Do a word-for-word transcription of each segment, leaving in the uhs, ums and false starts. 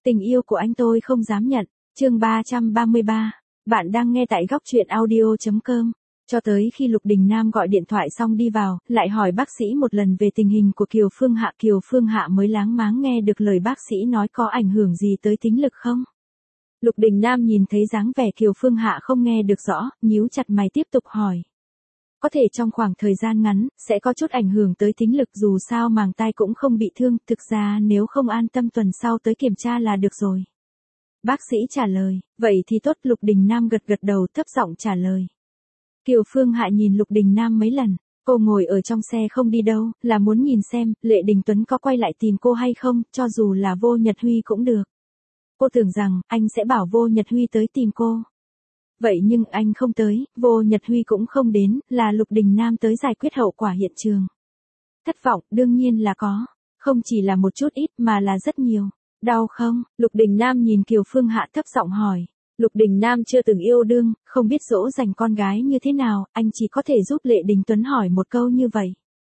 Tình yêu của anh tôi không dám nhận. Chương ba trăm ba mươi ba. Bạn đang nghe tại góc truyện audio chấm com. Cho tới khi Lục Đình Nam gọi điện thoại xong đi vào, lại hỏi bác sĩ một lần về tình hình của Kiều Phương Hạ. Kiều Phương Hạ mới láng máng nghe được lời bác sĩ nói có ảnh hưởng gì tới tính lực không. Lục Đình Nam nhìn thấy dáng vẻ Kiều Phương Hạ không nghe được rõ, nhíu chặt mày tiếp tục hỏi. Có thể trong khoảng thời gian ngắn, sẽ có chút ảnh hưởng tới tính lực, dù sao màng tai cũng không bị thương, thực ra nếu không an tâm tuần sau tới kiểm tra là được rồi. Bác sĩ trả lời, vậy thì tốt. Lục Đình Nam gật gật đầu thấp giọng trả lời. Kiều Phương Hạ nhìn Lục Đình Nam mấy lần, cô ngồi ở trong xe không đi đâu, là muốn nhìn xem, Lệ Đình Tuấn có quay lại tìm cô hay không, cho dù là Vô Nhật Huy cũng được. Cô tưởng rằng, anh sẽ bảo Vô Nhật Huy tới tìm cô. Vậy nhưng anh không tới, Vô Nhật Huy cũng không đến, là Lục Đình Nam tới giải quyết hậu quả hiện trường. Thất vọng, đương nhiên là có. Không chỉ là một chút ít mà là rất nhiều. Đau không? Lục Đình Nam nhìn Kiều Phương Hạ thấp giọng hỏi. Lục Đình Nam chưa từng yêu đương, không biết dỗ dành con gái như thế nào, anh chỉ có thể giúp Lệ Đình Tuấn hỏi một câu như vậy.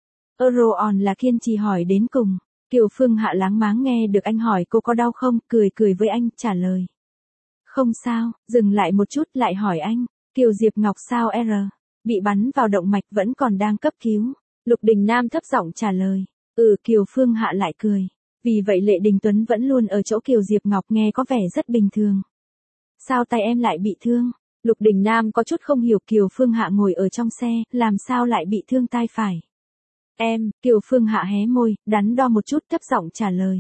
Euroon là kiên trì hỏi đến cùng. Kiều Phương Hạ láng máng nghe được anh hỏi cô có đau không, cười cười với anh, trả lời. Không sao, dừng lại một chút lại hỏi anh, Kiều Diệp Ngọc sao R, bị bắn vào động mạch vẫn còn đang cấp cứu. Lục Đình Nam thấp giọng trả lời, ừ. Kiều Phương Hạ lại cười, vì vậy Lệ Đình Tuấn vẫn luôn ở chỗ Kiều Diệp Ngọc nghe có vẻ rất bình thường. Sao tay em lại bị thương? Lục Đình Nam có chút không hiểu. Kiều Phương Hạ ngồi ở trong xe, làm sao lại bị thương tai phải? Em, Kiều Phương Hạ hé môi, đắn đo một chút thấp giọng trả lời.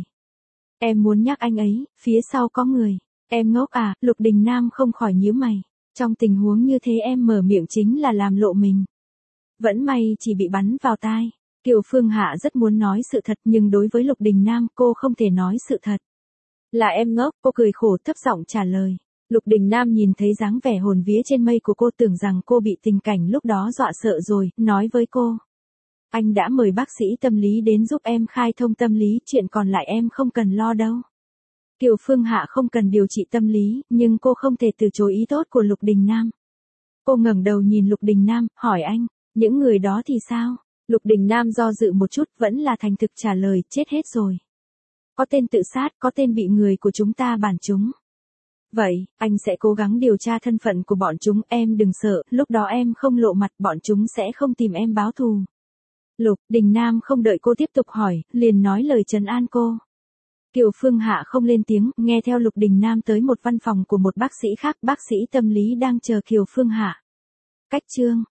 Em muốn nhắc anh ấy, phía sau có người. Em ngốc à? Lục Đình Nam không khỏi nhíu mày. Trong tình huống như thế em mở miệng chính là làm lộ mình. Vẫn may chỉ bị bắn vào tai. Kiều Phương Hạ rất muốn nói sự thật nhưng đối với Lục Đình Nam cô không thể nói sự thật. Là em ngốc, cô cười khổ thấp giọng trả lời. Lục Đình Nam nhìn thấy dáng vẻ hồn vía trên mây của cô tưởng rằng cô bị tình cảnh lúc đó dọa sợ rồi, nói với cô. Anh đã mời bác sĩ tâm lý đến giúp em khai thông tâm lý, chuyện còn lại em không cần lo đâu. Kiều Phương Hạ không cần điều trị tâm lý, nhưng cô không thể từ chối ý tốt của Lục Đình Nam. Cô ngẩng đầu nhìn Lục Đình Nam, hỏi anh, những người đó thì sao? Lục Đình Nam do dự một chút vẫn là thành thực trả lời, chết hết rồi. Có tên tự sát, có tên bị người của chúng ta bắn trúng. Vậy, anh sẽ cố gắng điều tra thân phận của bọn chúng, em đừng sợ, lúc đó em không lộ mặt bọn chúng sẽ không tìm em báo thù. Lục Đình Nam không đợi cô tiếp tục hỏi, liền nói lời trấn an cô. Kiều Phương Hạ không lên tiếng, nghe theo Lục Đình Nam tới một văn phòng của một bác sĩ khác, bác sĩ tâm lý đang chờ Kiều Phương Hạ. Cách chương